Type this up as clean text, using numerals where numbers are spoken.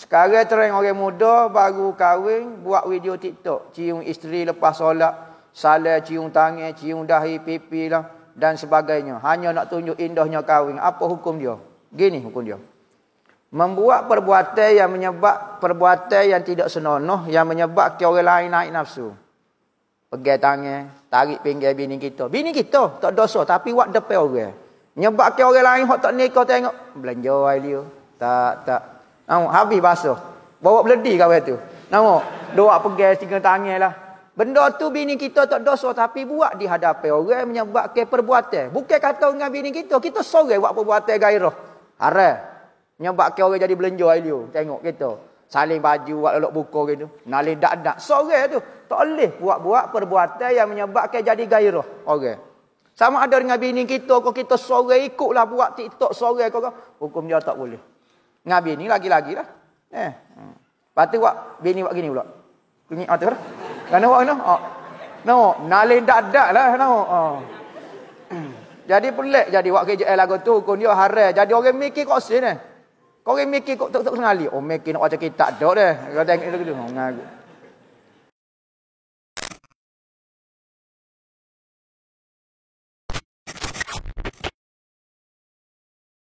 Sekarang trend orang muda baru kahwin buat video TikTok, cium isteri lepas solat, salam cium tangan, cium dahi, pipi lah dan sebagainya. Hanya nak tunjuk indahnya kahwin. Apa hukum dia? Gini hukum dia. Membuat perbuatan yang menyebab perbuatan yang tidak senonoh, yang menyebabkan orang lain naik nafsu. Pegang tangan, tarik pinggir bini kita. Bini kita tak dosa tapi buat depan orang. Menyebabkan orang lain hok tak nikah tengok belanja ai dia. Tak. Nampak habis basuh. Bawa beledi kawan tu. Nampak doa pegang tiga tangan lah. Benda tu bini kita tak dosa tapi buat di hadapan orang menyebabkan perbuatan. Bukan kata dengan bini kita sorang buat perbuatan gairah. Haram. Menyebabkan orang jadi belanja ai dia. Tengok kita. Saling baju buat lelok buka gitu. Nalih dak-dak. Sorang tu. Tak boleh buat-buat perbuatan yang menyebabkan jadi gairah orang. Sama ada dengan bini kita, kalau kita sorang ikutlah buat TikTok sorang kau. Hukum dia tak boleh. Dengan bini lagi-lagi lah. Lepas tu buat bini buat gini pula. Kunyit tu lah. Kan nampak kena? Nampak? Nalih dak-dak lah. Nampak? Jadi pelik jadi buat KJL lagu tu. Hukum dia haram. Jadi orang mikir kok sini. Kau orang mikir kok tak kenali. Oh mikir nak baca kitab dok deh. Kau tengok tu.